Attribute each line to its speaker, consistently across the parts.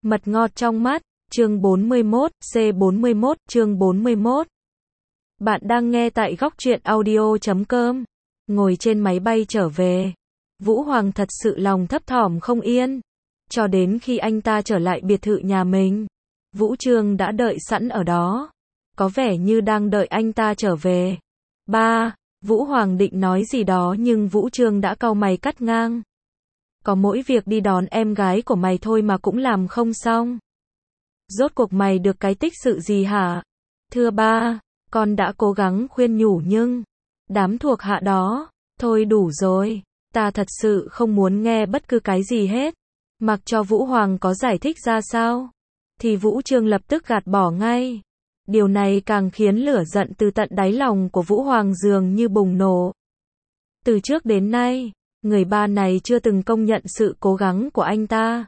Speaker 1: Mật ngọt trong mắt, chương 41, C41, chương 41. Bạn đang nghe tại góc truyện audio.com. Ngồi trên máy bay trở về, Vũ Hoàng thật sự lòng thấp thỏm không yên. Cho đến khi anh ta trở lại biệt thự nhà mình, Vũ Trương đã đợi sẵn ở đó. Có vẻ như đang đợi anh ta trở về. Ba, Vũ Hoàng định nói gì đó nhưng Vũ Trương đã cau mày cắt ngang. Có mỗi việc đi đón em gái của mày thôi mà cũng làm không xong. Rốt cuộc mày được cái tích sự gì hả? Thưa ba, con đã cố gắng khuyên nhủ nhưng đám thuộc hạ đó, thôi đủ rồi, ta thật sự không muốn nghe bất cứ cái gì hết. Mặc cho Vũ Hoàng có giải thích ra sao, thì Vũ Trương lập tức gạt bỏ ngay. Điều này càng khiến lửa giận từ tận đáy lòng của Vũ Hoàng dường như bùng nổ. Từ trước đến nay, người ba này chưa từng công nhận sự cố gắng của anh ta.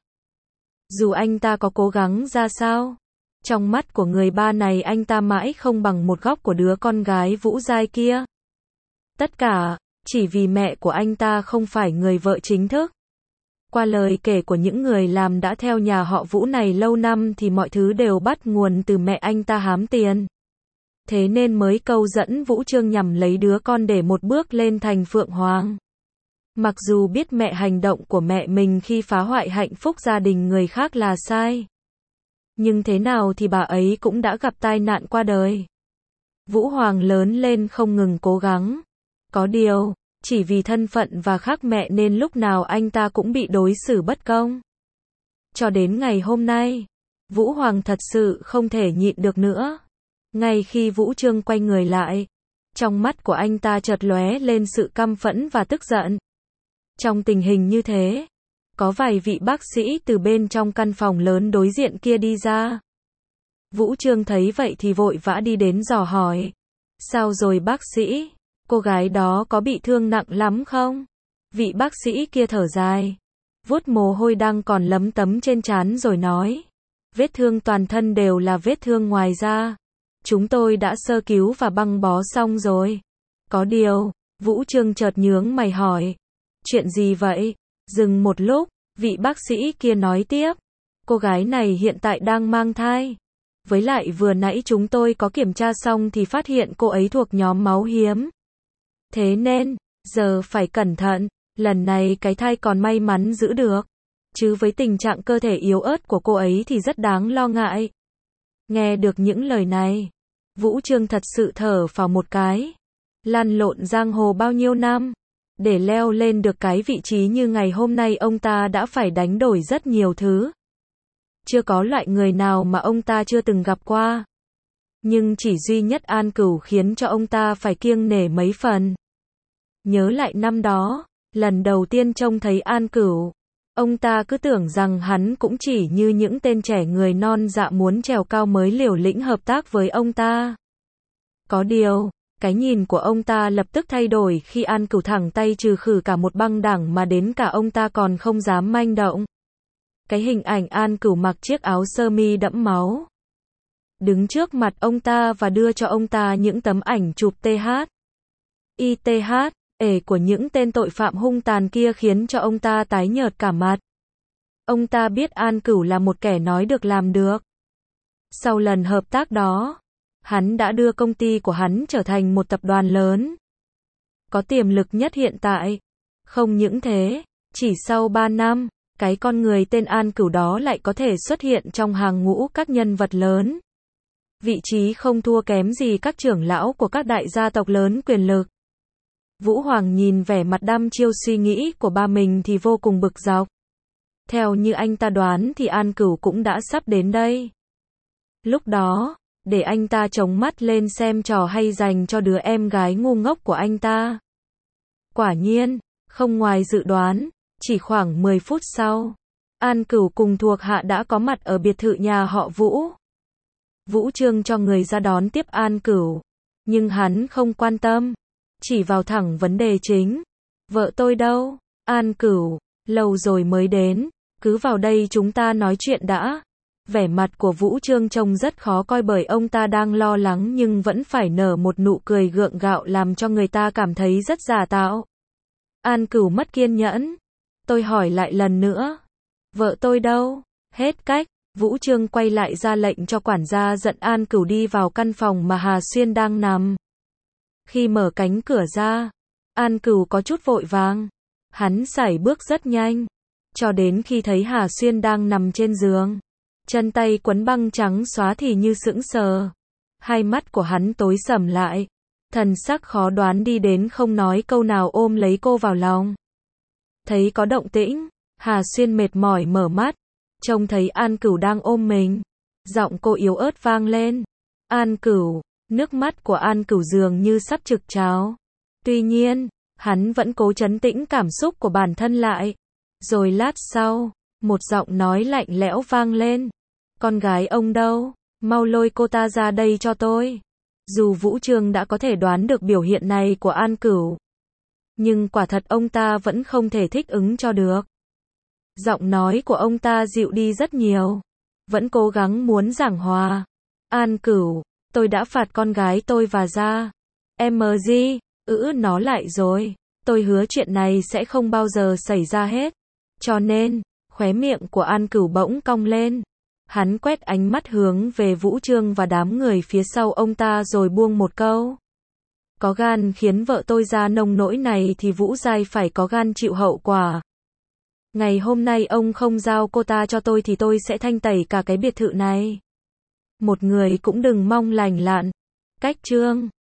Speaker 1: Dù anh ta có cố gắng ra sao, trong mắt của người ba này anh ta mãi không bằng một góc của đứa con gái Vũ Giai kia. Tất cả, chỉ vì mẹ của anh ta không phải người vợ chính thức. Qua lời kể của những người làm đã theo nhà họ Vũ này lâu năm thì mọi thứ đều bắt nguồn từ mẹ anh ta hám tiền. Thế nên mới câu dẫn Vũ Trương nhằm lấy đứa con để một bước lên thành Phượng Hoàng. Mặc dù biết mẹ hành động của mẹ mình khi phá hoại hạnh phúc gia đình người khác là sai, nhưng thế nào thì bà ấy cũng đã gặp tai nạn qua đời. Vũ Hoàng lớn lên không ngừng cố gắng. Có điều, chỉ vì thân phận và khác mẹ nên lúc nào anh ta cũng bị đối xử bất công. Cho đến ngày hôm nay, Vũ Hoàng thật sự không thể nhịn được nữa. Ngay khi Vũ Trương quay người lại, trong mắt của anh ta chợt lóe lên sự căm phẫn và tức giận. Trong tình hình như thế, có vài vị bác sĩ từ bên trong căn phòng lớn đối diện kia đi ra. Vũ Trương thấy vậy thì vội vã đi đến dò hỏi. Sao rồi bác sĩ? Cô gái đó có bị thương nặng lắm không? Vị bác sĩ kia thở dài, vuốt mồ hôi đang còn lấm tấm trên trán rồi nói. Vết thương toàn thân đều là vết thương ngoài da. Chúng tôi đã sơ cứu và băng bó xong rồi. Có điều, Vũ Trương chợt nhướng mày hỏi. Chuyện gì vậy? Dừng một lúc, vị bác sĩ kia nói tiếp. Cô gái này hiện tại đang mang thai. Với lại vừa nãy chúng tôi có kiểm tra xong thì phát hiện cô ấy thuộc nhóm máu hiếm. Thế nên, giờ phải cẩn thận, lần này cái thai còn may mắn giữ được. Chứ với tình trạng cơ thể yếu ớt của cô ấy thì rất đáng lo ngại. Nghe được những lời này, Vũ Trương thật sự thở phào một cái. Lăn lộn giang hồ bao nhiêu năm, để leo lên được cái vị trí như ngày hôm nay ông ta đã phải đánh đổi rất nhiều thứ. Chưa có loại người nào mà ông ta chưa từng gặp qua. Nhưng chỉ duy nhất An Cửu khiến cho ông ta phải kiêng nể mấy phần. Nhớ lại năm đó, lần đầu tiên trông thấy An Cửu, ông ta cứ tưởng rằng hắn cũng chỉ như những tên trẻ người non dạ muốn trèo cao mới liều lĩnh hợp tác với ông ta. Có điều, cái nhìn của ông ta lập tức thay đổi khi An Cửu thẳng tay trừ khử cả một băng đảng mà đến cả ông ta còn không dám manh động. Cái hình ảnh An Cửu mặc chiếc áo sơ mi đẫm máu, đứng trước mặt ông ta và đưa cho ông ta những tấm ảnh chụp ITH của những tên tội phạm hung tàn kia khiến cho ông ta tái nhợt cả mặt. Ông ta biết An Cửu là một kẻ nói được làm được. Sau lần hợp tác đó, hắn đã đưa công ty của hắn trở thành một tập đoàn lớn, có tiềm lực nhất hiện tại. Không những thế, chỉ sau 3 năm, cái con người tên An Cửu đó lại có thể xuất hiện trong hàng ngũ các nhân vật lớn. Vị trí không thua kém gì các trưởng lão của các đại gia tộc lớn quyền lực. Vũ Hoàng nhìn vẻ mặt đăm chiêu suy nghĩ của ba mình thì vô cùng bực dọc. Theo như anh ta đoán thì An Cửu cũng đã sắp đến đây. Lúc đó, để anh ta chống mắt lên xem trò hay dành cho đứa em gái ngu ngốc của anh ta. Quả nhiên, không ngoài dự đoán, chỉ khoảng 10 phút sau, An Cửu cùng thuộc hạ đã có mặt ở biệt thự nhà họ Vũ. Vũ Trương cho người ra đón tiếp An Cửu, nhưng hắn không quan tâm, chỉ vào thẳng vấn đề chính. Vợ tôi đâu? An Cửu, lâu rồi mới đến, cứ vào đây chúng ta nói chuyện đã. Vẻ mặt của Vũ Trương trông rất khó coi bởi ông ta đang lo lắng nhưng vẫn phải nở một nụ cười gượng gạo làm cho người ta cảm thấy rất giả tạo. An Cửu mất kiên nhẫn. Tôi hỏi lại lần nữa. Vợ tôi đâu? Hết cách. Vũ Trương quay lại ra lệnh cho quản gia dẫn An Cửu đi vào căn phòng mà Hà Xuyên đang nằm. Khi mở cánh cửa ra, An Cửu có chút vội vàng. Hắn sải bước rất nhanh, cho đến khi thấy Hà Xuyên đang nằm trên giường, chân tay quấn băng trắng xóa thì như sững sờ. Hai mắt của hắn tối sầm lại, thần sắc khó đoán đi đến không nói câu nào ôm lấy cô vào lòng. Thấy có động tĩnh, Hà Xuyên mệt mỏi mở mắt, trông thấy An Cửu đang ôm mình. Giọng cô yếu ớt vang lên. An Cửu, nước mắt của An Cửu dường như sắp trực trào. Tuy nhiên, hắn vẫn cố trấn tĩnh cảm xúc của bản thân lại. Rồi lát sau, một giọng nói lạnh lẽo vang lên. Con gái ông đâu? Mau lôi cô ta ra đây cho tôi. Dù Vũ Trương đã có thể đoán được biểu hiện này của An Cửu, nhưng quả thật ông ta vẫn không thể thích ứng cho được. Giọng nói của ông ta dịu đi rất nhiều, vẫn cố gắng muốn giảng hòa. An Cửu, tôi đã phạt con gái tôi và ra. MG, nó lại rồi. Tôi hứa chuyện này sẽ không bao giờ xảy ra hết. Cho nên, khóe miệng của An Cửu bỗng cong lên. Hắn quét ánh mắt hướng về Vũ Trương và đám người phía sau ông ta rồi buông một câu. Có gan khiến vợ tôi ra nông nỗi này thì Vũ Giai phải có gan chịu hậu quả. Ngày hôm nay ông không giao cô ta cho tôi thì tôi sẽ thanh tẩy cả cái biệt thự này. Một người cũng đừng mong lành lặn. Cách chương